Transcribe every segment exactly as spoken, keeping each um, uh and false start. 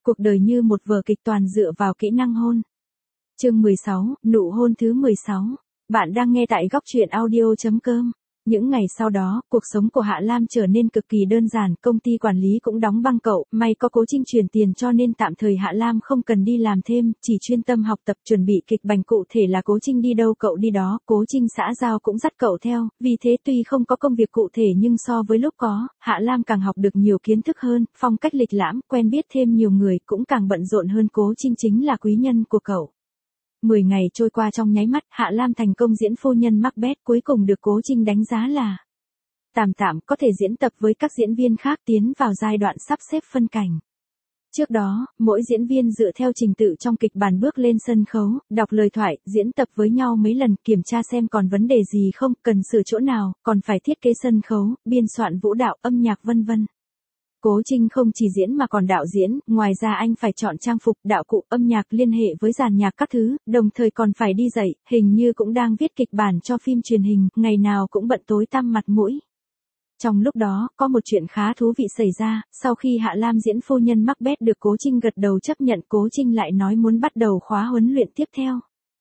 Cuộc đời như một vở kịch toàn dựa vào kỹ năng hôn. Chương mười sáu, nụ hôn thứ mười sáu. Bạn đang nghe tại góc truyện audio chấm com. Những ngày sau đó, cuộc sống của Hạ Lam trở nên cực kỳ đơn giản, công ty quản lý cũng đóng băng cậu, may có Cố Trinh chuyển tiền cho nên tạm thời Hạ Lam không cần đi làm thêm, chỉ chuyên tâm học tập chuẩn bị kịch bản, cụ thể là Cố Trinh đi đâu cậu đi đó, Cố Trinh xã giao cũng dắt cậu theo, vì thế tuy không có công việc cụ thể nhưng so với lúc có, Hạ Lam càng học được nhiều kiến thức hơn, phong cách lịch lãm, quen biết thêm nhiều người cũng càng bận rộn hơn. Cố Trinh chính là quý nhân của cậu. Mười ngày trôi qua trong nháy mắt, Hạ Lam thành công diễn phu nhân Macbeth, cuối cùng được Cố Trinh đánh giá là tạm tạm, có thể diễn tập với các diễn viên khác, tiến vào giai đoạn sắp xếp phân cảnh. Trước đó, mỗi diễn viên dựa theo trình tự trong kịch bản bước lên sân khấu, đọc lời thoại, diễn tập với nhau mấy lần, kiểm tra xem còn vấn đề gì không, cần sửa chỗ nào, còn phải thiết kế sân khấu, biên soạn vũ đạo, âm nhạc vân vân. Cố Trinh không chỉ diễn mà còn đạo diễn, ngoài ra anh phải chọn trang phục, đạo cụ, âm nhạc, liên hệ với dàn nhạc các thứ, đồng thời còn phải đi dạy, hình như cũng đang viết kịch bản cho phim truyền hình, ngày nào cũng bận tối tăm mặt mũi. Trong lúc đó, có một chuyện khá thú vị xảy ra, sau khi Hạ Lam diễn phu nhân Macbeth được Cố Trinh gật đầu chấp nhận, Cố Trinh lại nói muốn bắt đầu khóa huấn luyện tiếp theo.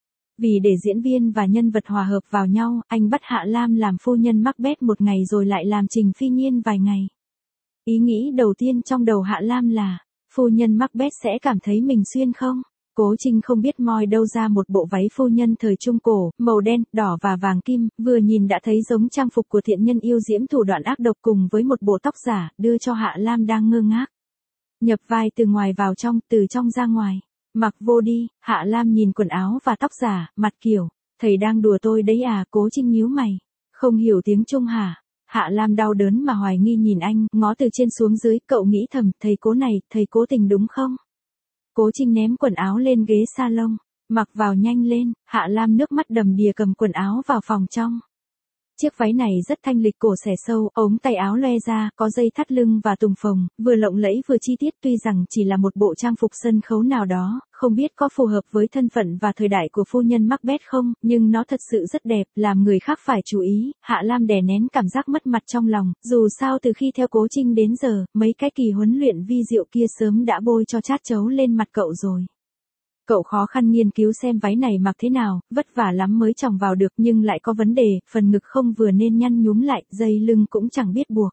Vì để diễn viên và nhân vật hòa hợp vào nhau, anh bắt Hạ Lam làm phu nhân Macbeth một ngày rồi lại làm Trình Phi Nhiên vài ngày. Ý nghĩ đầu tiên trong đầu Hạ Lam là, phu nhân Macbeth sẽ cảm thấy mình xuyên không? Cố Trinh không biết moi đâu ra một bộ váy phu nhân thời Trung Cổ, màu đen, đỏ và vàng kim, vừa nhìn đã thấy giống trang phục của thiện nhân yêu diễm thủ đoạn ác độc, cùng với một bộ tóc giả, đưa cho Hạ Lam đang ngơ ngác. Nhập vai từ ngoài vào trong, từ trong ra ngoài. Mặc vô đi, Hạ Lam nhìn quần áo và tóc giả, mặt kiểu, thầy đang đùa tôi đấy à? Cố Trinh nhíu mày, không hiểu tiếng Trung hả? Hạ Lam đau đớn mà hoài nghi nhìn anh, ngó từ trên xuống dưới, cậu nghĩ thầm, thầy Cố này, thầy cố tình đúng không? Cố Trinh ném quần áo lên ghế salon, mặc vào nhanh lên. Hạ Lam nước mắt đầm đìa cầm quần áo vào phòng trong. Chiếc váy này rất thanh lịch, cổ xẻ sâu, ống tay áo loe ra, có dây thắt lưng và tùng phồng, vừa lộng lẫy vừa chi tiết. Tuy rằng chỉ là một bộ trang phục sân khấu nào đó, không biết có phù hợp với thân phận và thời đại của phu nhân Macbeth không, nhưng nó thật sự rất đẹp, làm người khác phải chú ý. Hạ Lam đè nén cảm giác mất mặt trong lòng, dù sao từ khi theo Cố Trinh đến giờ, mấy cái kỳ huấn luyện vi diệu kia sớm đã bôi cho chát chấu lên mặt cậu rồi. Cậu khó khăn nghiên cứu xem váy này mặc thế nào, vất vả lắm mới chòng vào được, nhưng lại có vấn đề, phần ngực không vừa nên nhăn nhúm lại, dây lưng cũng chẳng biết buộc.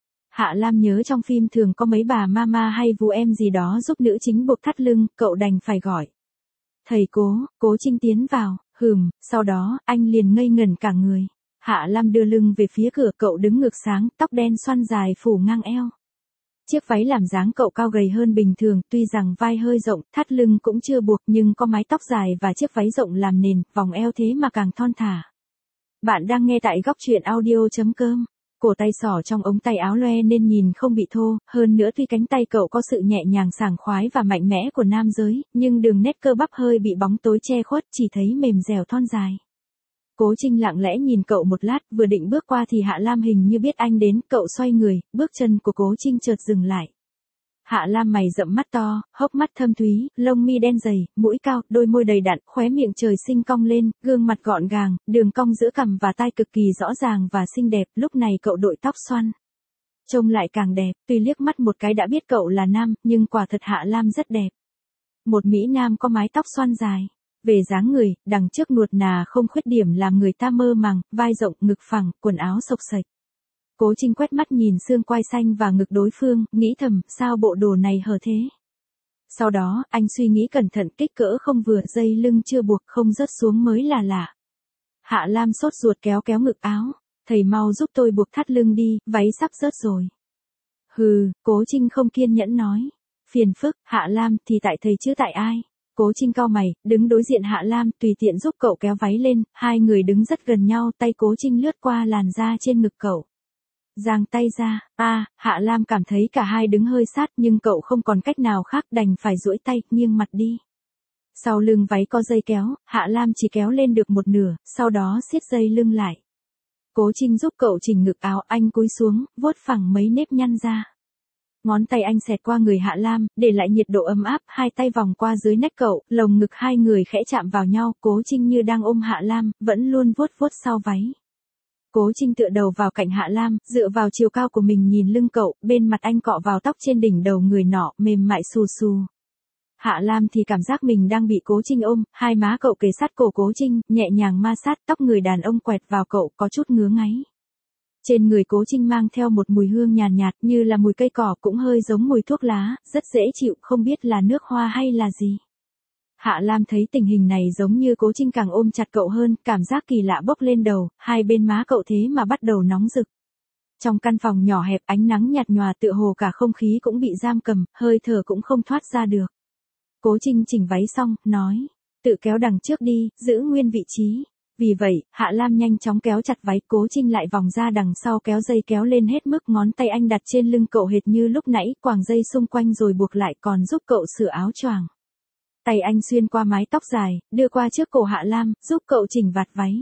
Hạ Lam nhớ trong phim thường có mấy bà mama hay vú em gì đó giúp nữ chính buộc thắt lưng, cậu đành phải gọi thầy Cố. Cố Trinh tiến vào, hừm, sau đó, anh liền ngây ngẩn cả người. Hạ Lam đưa lưng về phía cửa, cậu đứng ngược sáng, tóc đen xoăn dài phủ ngang eo. Chiếc váy làm dáng cậu cao gầy hơn bình thường, tuy rằng vai hơi rộng, thắt lưng cũng chưa buộc, nhưng có mái tóc dài và chiếc váy rộng làm nền, vòng eo thế mà càng thon thả. Bạn đang nghe tại góc truyện audio chấm com. Cổ tay xỏ trong ống tay áo loe nên nhìn không bị thô, hơn nữa tuy cánh tay cậu có sự nhẹ nhàng sảng khoái và mạnh mẽ của nam giới, nhưng đường nét cơ bắp hơi bị bóng tối che khuất, chỉ thấy mềm dẻo thon dài. Cố Trinh lặng lẽ nhìn cậu một lát, vừa định bước qua thì Hạ Lam hình như biết anh đến, cậu xoay người, bước chân của Cố Trinh chợt dừng lại. Hạ Lam mày rậm mắt to, hốc mắt thâm thúy, lông mi đen dày, mũi cao, đôi môi đầy đặn, khóe miệng trời sinh cong lên, gương mặt gọn gàng, đường cong giữa cằm và tai cực kỳ rõ ràng và xinh đẹp. Lúc này cậu đội tóc xoăn, trông lại càng đẹp, tuy liếc mắt một cái đã biết cậu là nam, nhưng quả thật Hạ Lam rất đẹp. Một mỹ nam có mái tóc xoăn dài. Về dáng người, đằng trước nuột nà không khuyết điểm làm người ta mơ màng, vai rộng, ngực phẳng, quần áo xộc xệch. Cố Trinh quét mắt nhìn xương quai xanh và ngực đối phương, nghĩ thầm, sao bộ đồ này hở thế? Sau đó, anh suy nghĩ cẩn thận, kích cỡ không vừa, dây lưng chưa buộc, không rớt xuống mới là lạ. Hạ Lam sốt ruột kéo kéo ngực áo, thầy mau giúp tôi buộc thắt lưng đi, váy sắp rớt rồi. Hừ, Cố Trinh không kiên nhẫn nói. Phiền phức, Hạ Lam, thì tại thầy chứ tại ai? Cố Trinh cau mày, đứng đối diện Hạ Lam, tùy tiện giúp cậu kéo váy lên, hai người đứng rất gần nhau, tay Cố Trinh lướt qua làn da trên ngực cậu. Giang tay ra, a, à, Hạ Lam cảm thấy cả hai đứng hơi sát, nhưng cậu không còn cách nào khác, đành phải duỗi tay, nghiêng mặt đi. Sau lưng váy có dây kéo, Hạ Lam chỉ kéo lên được một nửa, sau đó siết dây lưng lại. Cố Trinh giúp cậu chỉnh ngực áo, anh cúi xuống, vuốt phẳng mấy nếp nhăn ra. Ngón tay anh xẹt qua người Hạ Lam, để lại nhiệt độ ấm áp, hai tay vòng qua dưới nách cậu, lồng ngực hai người khẽ chạm vào nhau, Cố Trinh như đang ôm Hạ Lam, vẫn luôn vuốt vuốt sau váy. Cố Trinh tựa đầu vào cạnh Hạ Lam, dựa vào chiều cao của mình nhìn lưng cậu, bên mặt anh cọ vào tóc trên đỉnh đầu người nọ, mềm mại xù xù. Hạ Lam thì cảm giác mình đang bị Cố Trinh ôm, hai má cậu kề sát cổ Cố Trinh, nhẹ nhàng ma sát, tóc người đàn ông quẹt vào cậu có chút ngứa ngáy. Trên người Cố Trinh mang theo một mùi hương nhàn nhạt, nhạt như là mùi cây cỏ, cũng hơi giống mùi thuốc lá, rất dễ chịu, không biết là nước hoa hay là gì. Hạ Lam thấy tình hình này giống như Cố Trinh càng ôm chặt cậu hơn, cảm giác kỳ lạ bốc lên đầu, hai bên má cậu thế mà bắt đầu nóng rực. Trong căn phòng nhỏ hẹp, ánh nắng nhạt nhòa tựa hồ cả không khí cũng bị giam cầm, hơi thở cũng không thoát ra được. Cố Trinh chỉnh váy xong, nói, tự kéo đằng trước đi, giữ nguyên vị trí. Vì vậy, Hạ Lam nhanh chóng kéo chặt váy, Cố Trinh lại vòng ra đằng sau kéo dây kéo lên hết mức, ngón tay anh đặt trên lưng cậu hệt như lúc nãy, quàng dây xung quanh rồi buộc lại, còn giúp cậu sửa áo choàng. Tay anh xuyên qua mái tóc dài, đưa qua trước cổ Hạ Lam, giúp cậu chỉnh vạt váy.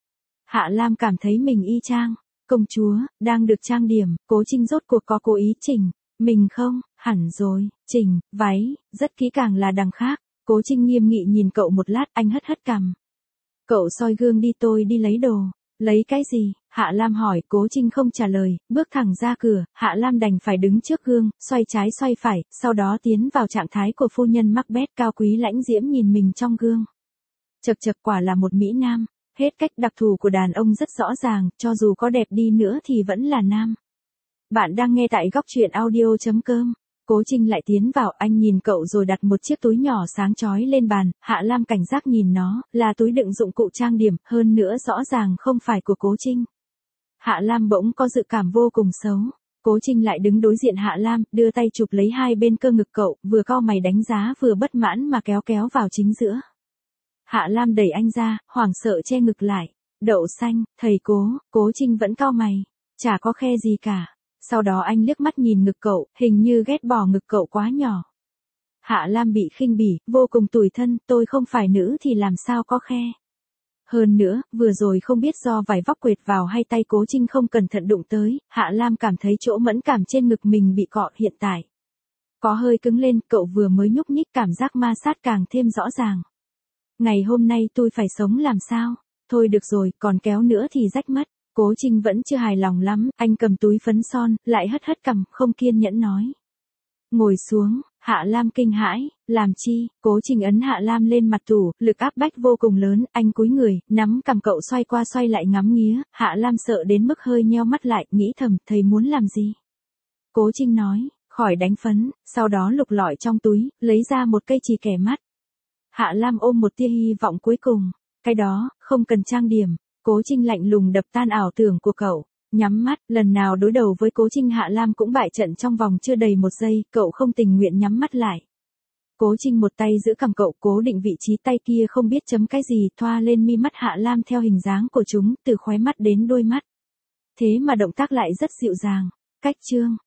Hạ Lam cảm thấy mình y chang công chúa, đang được trang điểm. Cố Trinh rốt cuộc có cố ý chỉnh mình không? Hẳn rồi, chỉnh váy, rất kỹ càng là đằng khác. Cố Trinh nghiêm nghị nhìn cậu một lát, anh hất hất cằm. Cậu soi gương đi, tôi đi lấy đồ. Lấy cái gì? Hạ Lam hỏi. Cố Trinh không trả lời, bước thẳng ra cửa. Hạ Lam đành phải đứng trước gương, xoay trái xoay phải, sau đó tiến vào trạng thái của phu nhân Macbeth cao quý lãnh diễm nhìn mình trong gương. Chật chật, quả là một mỹ nam. Hết cách, đặc thù của đàn ông rất rõ ràng, cho dù có đẹp đi nữa thì vẫn là nam. Bạn đang nghe tại góc truyện audio chấm com. Cố Trinh lại tiến vào, anh nhìn cậu rồi đặt một chiếc túi nhỏ sáng chói lên bàn. Hạ Lam cảnh giác nhìn nó, là túi đựng dụng cụ trang điểm, hơn nữa rõ ràng không phải của Cố Trinh. Hạ Lam bỗng có dự cảm vô cùng xấu. Cố Trinh lại đứng đối diện Hạ Lam, đưa tay chụp lấy hai bên cơ ngực cậu, vừa cau mày đánh giá vừa bất mãn mà kéo kéo vào chính giữa. Hạ Lam đẩy anh ra, hoảng sợ che ngực lại. Đậu xanh, thầy Cố. Cố Trinh vẫn cau mày. Chả có khe gì cả. Sau đó anh liếc mắt nhìn ngực cậu, hình như ghét bỏ ngực cậu quá nhỏ. Hạ Lam bị khinh bỉ, vô cùng tủi thân, tôi không phải nữ thì làm sao có khe. Hơn nữa, vừa rồi không biết do vải vóc quệt vào hay tay Cố Trinh không cẩn thận đụng tới, Hạ Lam cảm thấy chỗ mẫn cảm trên ngực mình bị cọ hiện tại. Có hơi cứng lên, cậu vừa mới nhúc nhích cảm giác ma sát càng thêm rõ ràng. Ngày hôm nay tôi phải sống làm sao? Thôi được rồi, còn kéo nữa thì rách mất. Cố Trinh vẫn chưa hài lòng lắm, anh cầm túi phấn son, lại hất hất cằm, không kiên nhẫn nói. Ngồi xuống. Hạ Lam kinh hãi, làm chi? Cố Trinh ấn Hạ Lam lên mặt tủ, lực áp bách vô cùng lớn, anh cúi người, nắm cằm cậu xoay qua xoay lại ngắm nghía, Hạ Lam sợ đến mức hơi nheo mắt lại, nghĩ thầm, thầy muốn làm gì? Cố Trinh nói, khỏi đánh phấn, sau đó lục lọi trong túi, lấy ra một cây chì kẻ mắt. Hạ Lam ôm một tia hy vọng cuối cùng, cái đó, không cần trang điểm. Cố Trinh lạnh lùng đập tan ảo tưởng của cậu. Nhắm mắt, lần nào đối đầu với Cố Trinh Hạ Lam cũng bại trận trong vòng chưa đầy một giây, cậu không tình nguyện nhắm mắt lại. Cố Trinh một tay giữ cằm cậu, cố định vị trí, tay kia không biết chấm cái gì, thoa lên mi mắt Hạ Lam theo hình dáng của chúng, từ khóe mắt đến đôi mắt. Thế mà động tác lại rất dịu dàng. Cách chương.